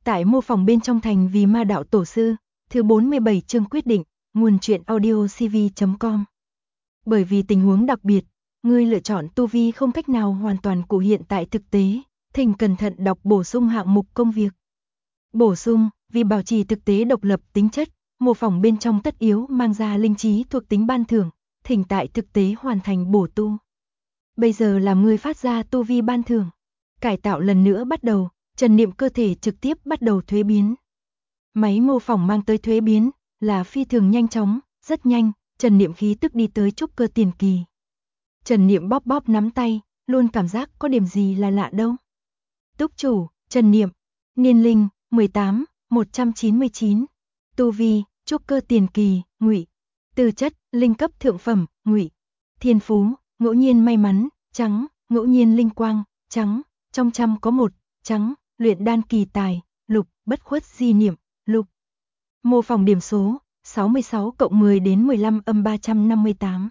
Tại mô phỏng bên trong thành vì ma đạo tổ sư, thứ 47 chương quyết định, nguồn truyện audio cv.com. Bởi vì tình huống đặc biệt, ngươi lựa chọn tu vi không cách nào hoàn toàn cụ hiện tại thực tế, thỉnh cẩn thận đọc bổ sung hạng mục công việc. Bổ sung, vì bảo trì thực tế độc lập tính chất, mô phỏng bên trong tất yếu mang ra linh trí thuộc tính ban thưởng, thỉnh tại thực tế hoàn thành bổ tu. Bây giờ làm ngươi phát ra tu vi ban thưởng. Cải tạo lần nữa bắt đầu, trần niệm cơ thể trực tiếp bắt đầu thuế biến. Máy mô phỏng mang tới thuế biến là phi thường nhanh chóng, rất nhanh, trần niệm khí tức đi tới trúc cơ tiền kỳ. Trần niệm bóp bóp nắm tay, luôn cảm giác có điểm gì là lạ đâu. Túc chủ, Trần Niệm, niên linh, 18, 199. Tu vi, trúc cơ tiền kỳ, ngụy. Tư chất, linh cấp thượng phẩm, ngụy. Thiên phú, ngẫu nhiên may mắn, trắng, ngẫu nhiên linh quang, trắng, trong trăm có một, trắng, luyện đan kỳ tài, lục, bất khuất di niệm, lục. Mô phỏng điểm số, 66 cộng 10 đến 15 âm 358.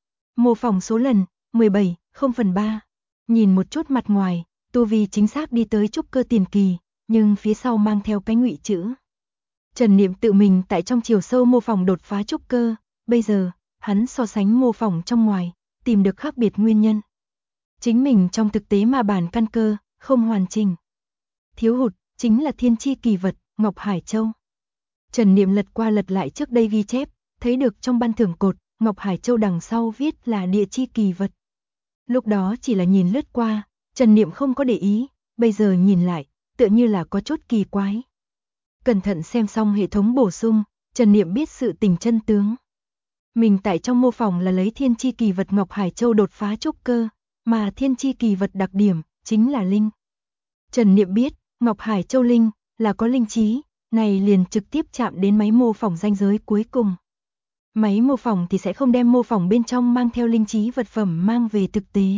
Mô phỏng số lần, 17, 0/3. Nhìn một chút mặt ngoài, tu vi chính xác đi tới trúc cơ tiền kỳ, nhưng phía sau mang theo cái ngụy chữ. Trần Niệm tự mình tại trong chiều sâu mô phỏng đột phá trúc cơ, bây giờ, hắn so sánh mô phỏng trong ngoài, tìm được khác biệt nguyên nhân. Chính mình trong thực tế mà bản căn cơ, không hoàn chỉnh. Thiếu hụt, chính là thiên chi kỳ vật, Ngọc Hải Châu. Trần Niệm lật qua lật lại trước đây ghi chép, thấy được trong ban thưởng cột, Ngọc Hải Châu đằng sau viết là địa chi kỳ vật. Lúc đó chỉ là nhìn lướt qua, Trần Niệm không có để ý, bây giờ nhìn lại, tựa như là có chút kỳ quái. Cẩn thận xem xong hệ thống bổ sung, Trần Niệm biết sự tình chân tướng. Mình tại trong mô phỏng là lấy thiên chi kỳ vật Ngọc Hải Châu đột phá trúc cơ, mà thiên chi kỳ vật đặc điểm, chính là linh. Trần Niệm biết, Ngọc Hải Châu linh, là có linh trí, này liền trực tiếp chạm đến máy mô phỏng ranh giới cuối cùng. Máy mô phỏng thì sẽ không đem mô phỏng bên trong mang theo linh trí vật phẩm mang về thực tế.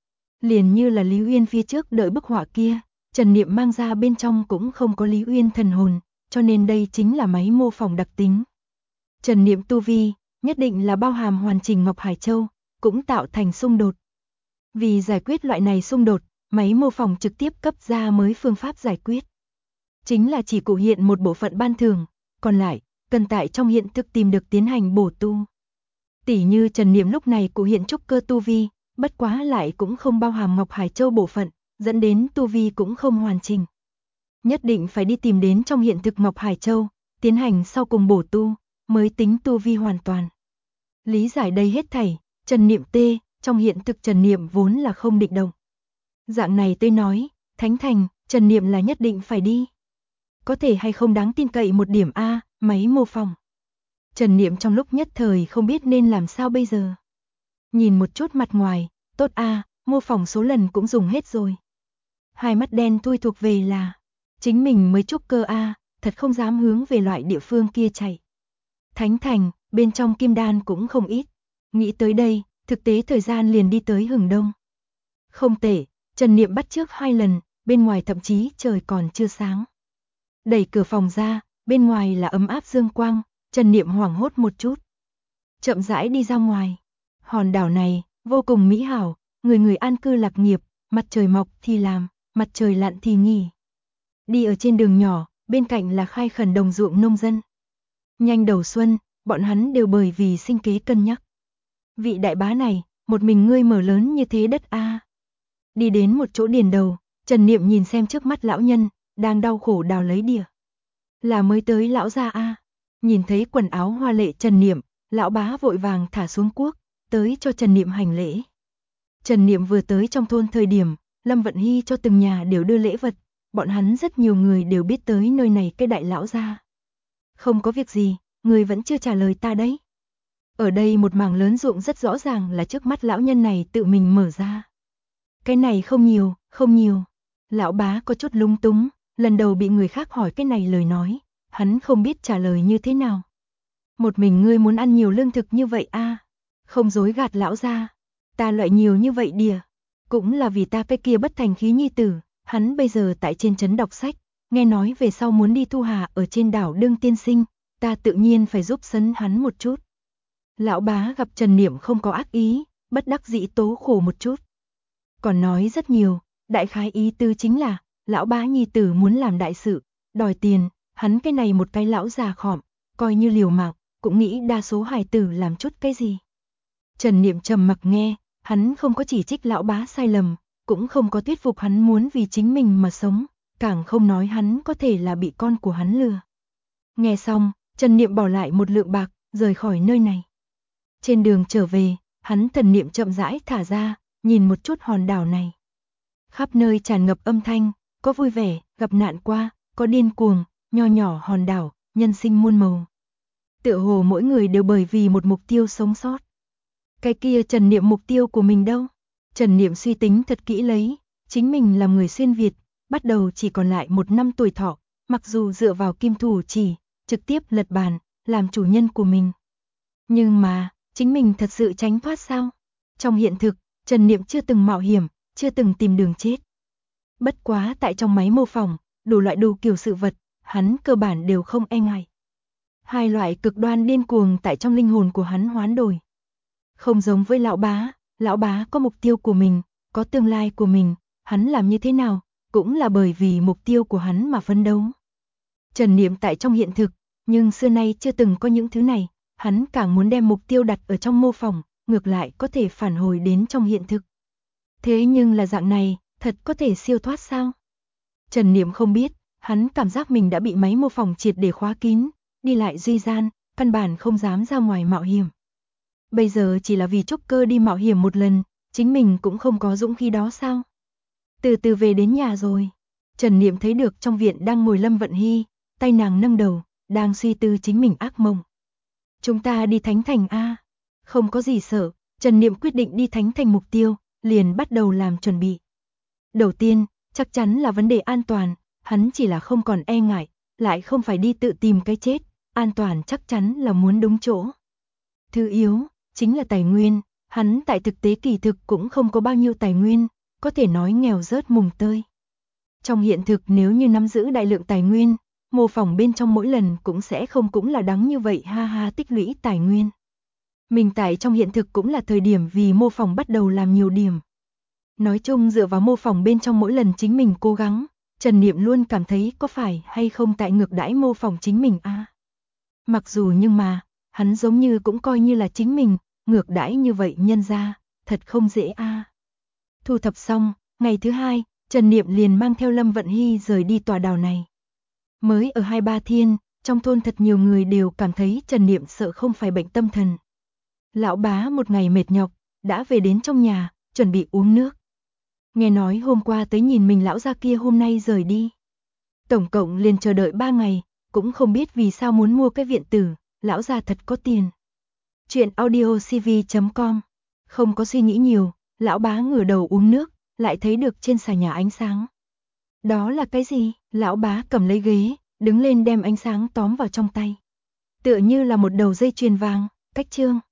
Liền như là Lý Uyên phía trước đợi bức họa kia, Trần Niệm mang ra bên trong cũng không có Lý Uyên thần hồn, cho nên đây chính là máy mô phỏng đặc tính. Trần Niệm tu vi, nhất định là bao hàm hoàn chỉnh Ngọc Hải Châu, cũng tạo thành xung đột. Vì giải quyết loại này xung đột, máy mô phỏng trực tiếp cấp ra mới phương pháp giải quyết. Chính là chỉ cụ hiện một bộ phận ban thưởng, còn lại, cần tại trong hiện thực tìm được tiến hành bổ tu. Tỉ như Trần Niệm lúc này cụ hiện trúc cơ tu vi, bất quá lại cũng không bao hàm Ngọc Hải Châu bộ phận, dẫn đến tu vi cũng không hoàn chỉnh. Nhất định phải đi tìm đến trong hiện thực Ngọc Hải Châu, tiến hành sau cùng bổ tu, mới tính tu vi hoàn toàn. Lý giải đây hết thảy, Trần Niệm tê, trong hiện thực Trần Niệm vốn là không định động. Dạng này tôi nói, Thánh Thành, Trần Niệm là nhất định phải đi. Có thể hay không đáng tin cậy một điểm A, máy mô phỏng. Trần Niệm trong lúc nhất thời không biết nên làm sao bây giờ. Nhìn một chút mặt ngoài, tốt A, mô phỏng số lần cũng dùng hết rồi. Hai mắt đen thui thuộc về là, chính mình mới trúc cơ A, thật không dám hướng về loại địa phương kia chạy. Thánh Thành, bên trong kim đan cũng không ít. Nghĩ tới đây, thực tế thời gian liền đi tới hừng đông. Không tệ, Trần Niệm bắt trước 2 lần, bên ngoài thậm chí trời còn chưa sáng. Đẩy cửa phòng ra, bên ngoài là ấm áp dương quang, Trần Niệm hoảng hốt một chút. Chậm rãi đi ra ngoài. Hòn đảo này, vô cùng mỹ hảo, người người an cư lạc nghiệp, mặt trời mọc thì làm, mặt trời lặn thì nghỉ. Đi ở trên đường nhỏ, bên cạnh là khai khẩn đồng ruộng nông dân. Nhanh đầu xuân, bọn hắn đều bởi vì sinh kế cân nhắc. Vị đại bá này, một mình ngươi mở lớn như thế đất A. Đi đến một chỗ điền đầu, Trần Niệm nhìn xem trước mắt lão nhân, đang đau khổ đào lấy đìa. Là mới tới lão gia A. Nhìn thấy quần áo hoa lệ Trần Niệm, lão bá vội vàng thả xuống cuốc, tới cho Trần Niệm hành lễ. Trần Niệm vừa tới trong thôn thời điểm, Lâm Vận Hy cho từng nhà đều đưa lễ vật, bọn hắn rất nhiều người đều biết tới nơi này cái đại lão gia. Không có việc gì, người vẫn chưa trả lời ta đấy. Ở đây một mảng lớn ruộng rất rõ ràng là trước mắt lão nhân này tự mình mở ra. Cái này không nhiều, không nhiều. Lão bá có chút lung túng, lần đầu bị người khác hỏi cái này lời nói, hắn không biết trả lời như thế nào. Một mình ngươi muốn ăn nhiều lương thực như vậy a? Không dối gạt lão gia, ta loại nhiều như vậy đìa, cũng là vì ta cái kia bất thành khí nhi tử, hắn bây giờ tại trên trấn đọc sách, nghe nói về sau muốn đi thu hà ở trên đảo đương tiên sinh, ta tự nhiên phải giúp sấn hắn một chút. Lão bá gặp Trần Niệm không có ác ý, bất đắc dĩ tố khổ một chút. Còn nói rất nhiều, đại khái ý tư chính là, lão bá nhi tử muốn làm đại sự, đòi tiền, hắn cái này một cái lão già khọm, coi như liều mạng, cũng nghĩ đa số hài tử làm chút cái gì. Trần Niệm trầm mặc nghe, hắn không có chỉ trích lão bá sai lầm, cũng không có thuyết phục hắn muốn vì chính mình mà sống, càng không nói hắn có thể là bị con của hắn lừa. Nghe xong, Trần Niệm bỏ lại một lượng bạc, rời khỏi nơi này. Trên đường trở về, hắn thần niệm chậm rãi thả ra, nhìn một chút hòn đảo này. Khắp nơi tràn ngập âm thanh, có vui vẻ, gặp nạn qua, có điên cuồng, nho nhỏ hòn đảo, nhân sinh muôn màu. Tựa hồ mỗi người đều bởi vì một mục tiêu sống sót. Cái kia Trần Niệm mục tiêu của mình đâu? Trần Niệm suy tính thật kỹ lấy, chính mình là người xuyên Việt, bắt đầu chỉ còn lại 1 năm tuổi thọ, mặc dù dựa vào kim thủ chỉ, trực tiếp lật bàn, làm chủ nhân của mình. Nhưng mà, chính mình thật sự tránh thoát sao? Trong hiện thực, Trần Niệm chưa từng mạo hiểm, chưa từng tìm đường chết. Bất quá tại trong máy mô phỏng, đủ loại đủ kiểu sự vật, hắn cơ bản đều không e ngại. Hai loại cực đoan điên cuồng tại trong linh hồn của hắn hoán đổi. Không giống với lão bá có mục tiêu của mình, có tương lai của mình, hắn làm như thế nào, cũng là bởi vì mục tiêu của hắn mà phấn đấu. Trần Niệm tại trong hiện thực, nhưng xưa nay chưa từng có những thứ này, hắn càng muốn đem mục tiêu đặt ở trong mô phỏng, ngược lại có thể phản hồi đến trong hiện thực. Thế nhưng là dạng này, thật có thể siêu thoát sao? Trần Niệm không biết, hắn cảm giác mình đã bị máy mô phỏng triệt để khóa kín, đi lại duy gian, căn bản không dám ra ngoài mạo hiểm. Bây giờ chỉ là vì trúc cơ đi mạo hiểm một lần, chính mình cũng không có dũng khí đó sao? Từ từ về đến nhà rồi, Trần Niệm thấy được trong viện đang ngồi Lâm Vận Hy, tay nàng nâng đầu, đang suy tư chính mình ác mộng. Chúng ta đi Thánh Thành a? Không có gì sợ, Trần Niệm quyết định đi Thánh Thành mục tiêu, liền bắt đầu làm chuẩn bị. Đầu tiên, chắc chắn là vấn đề an toàn, hắn chỉ là không còn e ngại, lại không phải đi tự tìm cái chết, an toàn chắc chắn là muốn đúng chỗ. Thứ yếu, chính là tài nguyên, hắn tại thực tế kỳ thực cũng không có bao nhiêu tài nguyên, có thể nói nghèo rớt mùng tơi. Trong hiện thực nếu như nắm giữ đại lượng tài nguyên, mô phỏng bên trong mỗi lần cũng sẽ không cũng là đắng như vậy ha ha tích lũy tài nguyên. Mình tại trong hiện thực cũng là thời điểm vì mô phỏng bắt đầu làm nhiều điểm. Nói chung dựa vào mô phỏng bên trong mỗi lần chính mình cố gắng, Trần Niệm luôn cảm thấy có phải hay không tại ngược đãi mô phỏng chính mình a. Mặc dù nhưng mà, hắn giống như cũng coi như là chính mình, ngược đãi như vậy nhân ra, thật không dễ a. Thu thập xong, ngày thứ hai, Trần Niệm liền mang theo Lâm Vận Hy rời đi tòa đảo này. Mới ở 2-3 thiên, trong thôn thật nhiều người đều cảm thấy Trần Niệm sợ không phải bệnh tâm thần. Lão bá một ngày mệt nhọc, đã về đến trong nhà, chuẩn bị uống nước. Nghe nói hôm qua tới nhìn mình lão gia kia hôm nay rời đi. Tổng cộng liền chờ đợi 3 ngày, cũng không biết vì sao muốn mua cái viện tử, lão gia thật có tiền. Chuyện audiocv.com. Không có suy nghĩ nhiều, lão bá ngửa đầu uống nước, lại thấy được trên xà nhà ánh sáng. Đó là cái gì? Lão bá cầm lấy ghế, đứng lên đem ánh sáng tóm vào trong tay. Tựa như là một đầu dây chuyền vàng, cách chương.